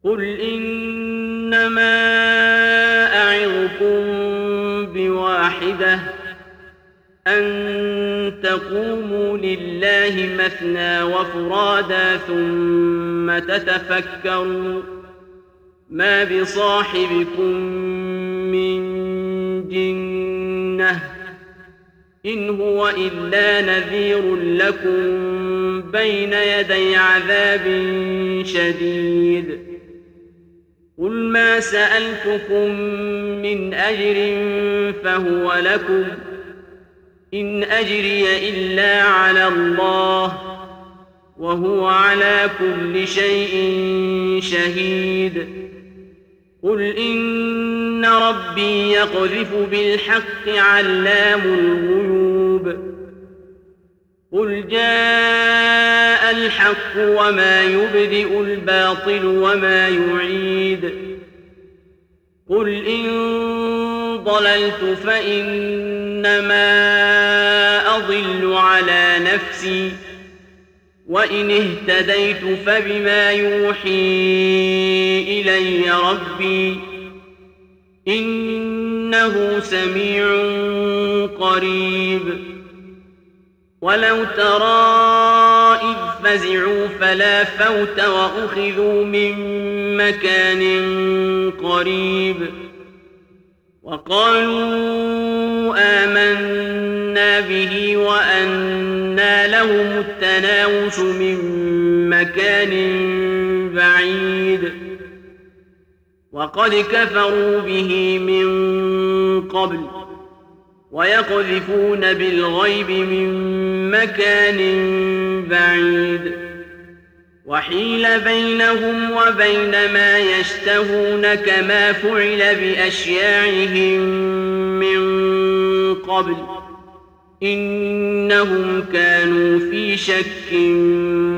قل إنما أعظكم بواحدة أن تقوموا لله مثنى وفرادا ثم تتفكروا ما بصاحبكم من جنة إن هو إلا نذير لكم بين يدي عذاب شديد قل ما سألتكم من أجر فهو لكم إن أجري إلا على الله وهو على كل شيء شهيد قل إن ربي يقذف بالحق علام الغيوب قل جاء الحق وما يبدئ الباطل وما يعيد قل إن ضللت فإنما أضل على نفسي وإن اهتديت فبما يوحي إلي ربي إنه سميع قريب ولو ترى إذ فزعوا فلا فوت وأخذوا من مكان قريب وقالوا آمنا به وأنى لهم التناوش من مكان بعيد وقد كفروا به من قبل ويقذفون بالغيب من مكان بعيد وحيل بينهم وبين ما يشتهون كما فعل بأشياعهم من قبل إنهم كانوا في شك